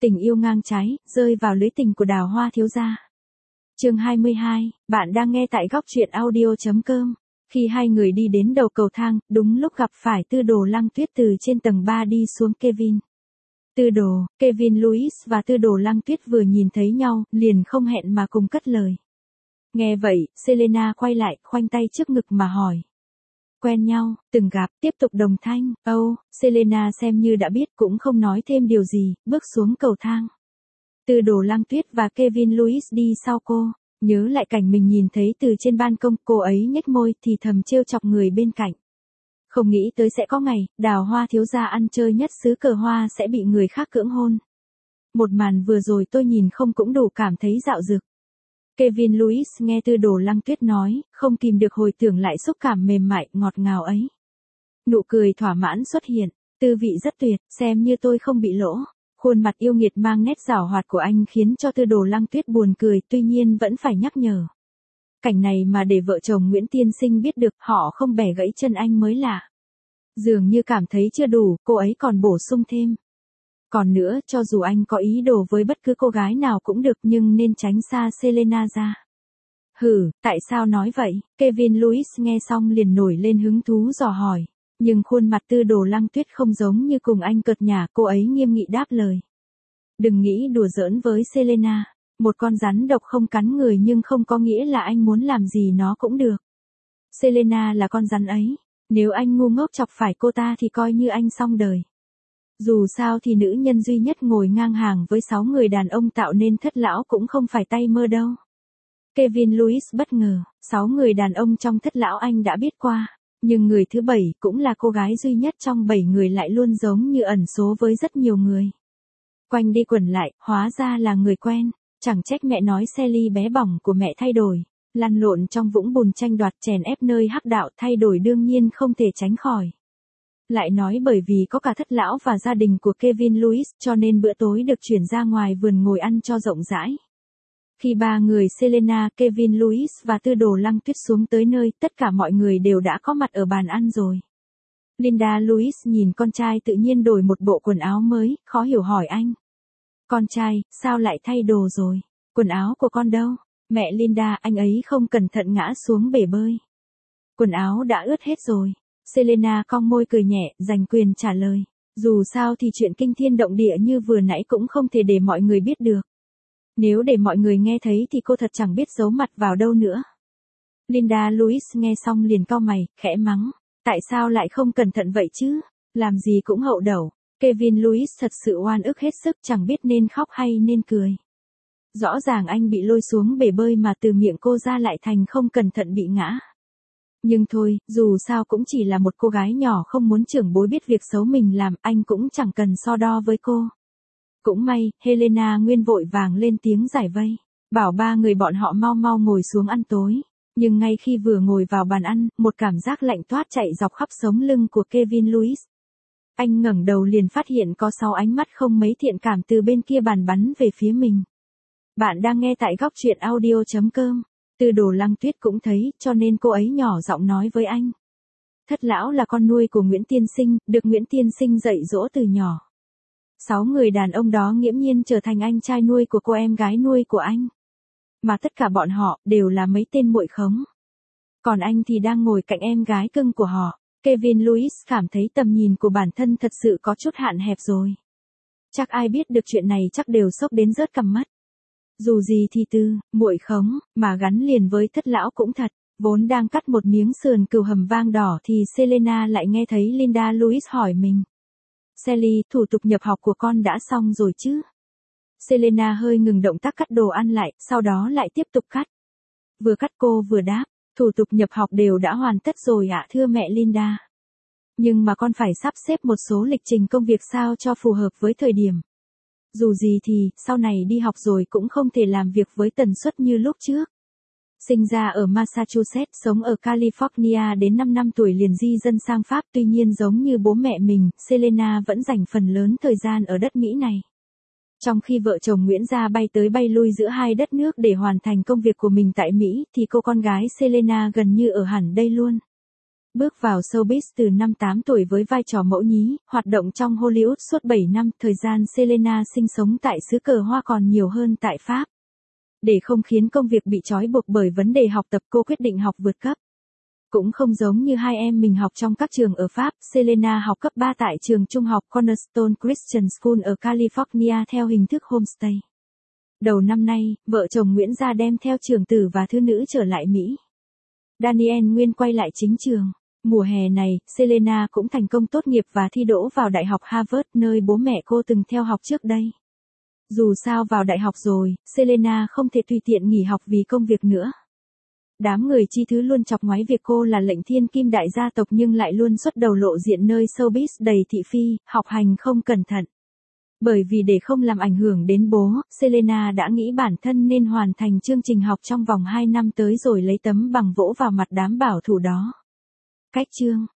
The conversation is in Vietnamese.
Tình yêu ngang trái, rơi vào lưới tình của Đào Hoa thiếu gia. Chương 22, bạn đang nghe tại góc truyện audio.com. Khi hai người đi đến đầu cầu thang, đúng lúc gặp phải Tư Đồ Lăng Tuyết từ trên tầng 3 đi xuống Kevin. Tư Đồ, Kevin Louis và Tư Đồ Lăng Tuyết vừa nhìn thấy nhau, liền không hẹn mà cùng cất lời. Nghe vậy, Selena quay lại, khoanh tay trước ngực mà hỏi. Quen nhau, từng gặp, tiếp tục đồng thanh. Selena xem như đã biết cũng không nói thêm điều gì, bước xuống cầu thang. Tư Đồ Lăng Tuyết và Kevin Louis đi sau cô, nhớ lại cảnh mình nhìn thấy từ trên ban công, cô ấy nhếch môi thì thầm trêu chọc người bên cạnh. Không nghĩ tới sẽ có ngày, Đào Hoa thiếu gia ăn chơi nhất xứ Cờ Hoa sẽ bị người khác cưỡng hôn. Một màn vừa rồi tôi nhìn không cũng đủ cảm thấy dạo dực. Kevin Louis nghe Tư Đồ Lăng Tuyết nói, không kìm được hồi tưởng lại xúc cảm mềm mại, ngọt ngào ấy. Nụ cười thỏa mãn xuất hiện, tư vị rất tuyệt, xem như tôi không bị lỗ. Khuôn mặt yêu nghiệt mang nét giảo hoạt của anh khiến cho Tư Đồ Lăng Tuyết buồn cười, tuy nhiên vẫn phải nhắc nhở. Cảnh này mà để vợ chồng Nguyễn Tiên Sinh biết được, họ không bẻ gãy chân anh mới lạ. Dường như cảm thấy chưa đủ, cô ấy còn bổ sung thêm. Còn nữa, cho dù anh có ý đồ với bất cứ cô gái nào cũng được nhưng nên tránh xa Selena ra. Tại sao nói vậy? Kevin Louis nghe xong liền nổi lên hứng thú dò hỏi. Nhưng khuôn mặt Tư Đồ Lăng Tuyết không giống như cùng anh cợt nhả, cô ấy nghiêm nghị đáp lời. Đừng nghĩ đùa giỡn với Selena. Một con rắn độc không cắn người nhưng không có nghĩa là anh muốn làm gì nó cũng được. Selena là con rắn ấy. Nếu anh ngu ngốc chọc phải cô ta thì coi như anh xong đời. Dù sao thì nữ nhân duy nhất ngồi ngang hàng với 6 người đàn ông tạo nên thất lão cũng không phải tay mơ đâu. Kevin Louis bất ngờ, 6 người đàn ông trong thất lão anh đã biết qua. Nhưng người thứ 7 cũng là cô gái duy nhất trong 7 người lại luôn giống như ẩn số với rất nhiều người. Quanh đi quẩn lại, hóa ra là người quen. Chẳng trách mẹ nói Sally bé bỏng của mẹ thay đổi. Lăn lộn trong vũng bùn tranh đoạt chèn ép nơi hắc đạo, thay đổi đương nhiên không thể tránh khỏi. Lại nói bởi vì có cả thất lão và gia đình của Kevin Louis cho nên bữa tối được chuyển ra ngoài vườn ngồi ăn cho rộng rãi. Khi ba người Selena, Kevin Louis và Tư Đồ Lăng Tuyết xuống tới nơi, tất cả mọi người đều đã có mặt ở bàn ăn rồi. Linda Louis nhìn con trai tự nhiên đổi một bộ quần áo mới, khó hiểu hỏi anh. Con trai, sao lại thay đồ rồi? Quần áo của con đâu? Mẹ Linda, anh ấy không cẩn thận ngã xuống bể bơi. Quần áo đã ướt hết rồi. Selena cong môi cười nhẹ, giành quyền trả lời. Dù sao thì chuyện kinh thiên động địa như vừa nãy cũng không thể để mọi người biết được. Nếu để mọi người nghe thấy thì cô thật chẳng biết giấu mặt vào đâu nữa. Linda Louis nghe xong liền cau mày, khẽ mắng. Tại sao lại không cẩn thận vậy chứ? Làm gì cũng hậu đẩu. Kevin Louis thật sự oan ức hết sức, chẳng biết nên khóc hay nên cười. Rõ ràng anh bị lôi xuống bể bơi mà từ miệng cô ra lại thành không cẩn thận bị ngã. Nhưng thôi, dù sao cũng chỉ là một cô gái nhỏ không muốn trưởng bối biết việc xấu mình làm, anh cũng chẳng cần so đo với cô. Cũng may, Helena Nguyên vội vàng lên tiếng giải vây, bảo ba người bọn họ mau mau ngồi xuống ăn tối. Nhưng ngay khi vừa ngồi vào bàn ăn, một cảm giác lạnh toát chạy dọc khắp sống lưng của Kevin Louis. Anh ngẩng đầu liền phát hiện có 6 ánh mắt không mấy thiện cảm từ bên kia bàn bắn về phía mình. Bạn đang nghe tại góc truyện audio.com. Tư Đồ Lăng Tuyết cũng thấy, cho nên cô ấy nhỏ giọng nói với anh. Thất lão là con nuôi của Nguyễn Tiên Sinh, được Nguyễn Tiên Sinh dạy dỗ từ nhỏ. 6 người đàn ông đó nghiễm nhiên trở thành anh trai nuôi của cô em gái nuôi của anh. Mà tất cả bọn họ, đều là mấy tên muội khống. Còn anh thì đang ngồi cạnh em gái cưng của họ. Kevin Louis cảm thấy tầm nhìn của bản thân thật sự có chút hạn hẹp rồi. Chắc ai biết được chuyện này chắc đều sốc đến rớt cằm mắt. Dù gì thì muội khống, mà gắn liền với thất lão cũng thật. Vốn đang cắt một miếng sườn cừu hầm vang đỏ thì Selena lại nghe thấy Linda Louis hỏi mình. Sally, thủ tục nhập học của con đã xong rồi chứ? Selena hơi ngừng động tác cắt đồ ăn lại, sau đó lại tiếp tục cắt. Vừa cắt cô vừa đáp, thủ tục nhập học đều đã hoàn tất rồi ạ thưa mẹ Linda. Nhưng mà con phải sắp xếp một số lịch trình công việc sao cho phù hợp với thời điểm. Dù gì thì, sau này đi học rồi cũng không thể làm việc với tần suất như lúc trước. Sinh ra ở Massachusetts, sống ở California đến 5 năm tuổi liền di dân sang Pháp, tuy nhiên giống như bố mẹ mình, Selena vẫn dành phần lớn thời gian ở đất Mỹ này. Trong khi vợ chồng Nguyễn gia bay tới bay lui giữa hai đất nước để hoàn thành công việc của mình tại Mỹ, thì cô con gái Selena gần như ở hẳn đây luôn. Bước vào showbiz từ năm 8 tuổi với vai trò mẫu nhí, hoạt động trong Hollywood suốt 7 năm, thời gian Selena sinh sống tại xứ cờ hoa còn nhiều hơn tại Pháp. Để không khiến công việc bị trói buộc bởi vấn đề học tập, cô quyết định học vượt cấp. Cũng không giống như hai em mình học trong các trường ở Pháp, Selena học cấp 3 tại trường trung học Cornerstone Christian School ở California theo hình thức homestay. Đầu năm nay, vợ chồng Nguyễn Gia đem theo trưởng tử và thứ nữ trở lại Mỹ. Daniel Nguyên quay lại chính trường. Mùa hè này, Selena cũng thành công tốt nghiệp và thi đỗ vào Đại học Harvard, nơi bố mẹ cô từng theo học trước đây. Dù sao vào đại học rồi, Selena không thể tùy tiện nghỉ học vì công việc nữa. Đám người chi thứ luôn chọc ngoáy việc cô là lệnh thiên kim đại gia tộc nhưng lại luôn xuất đầu lộ diện nơi showbiz đầy thị phi, học hành không cẩn thận. Bởi vì để không làm ảnh hưởng đến bố, Selena đã nghĩ bản thân nên hoàn thành chương trình học trong vòng 2 năm tới rồi lấy tấm bằng vỗ vào mặt đám bảo thủ đó. Cách chương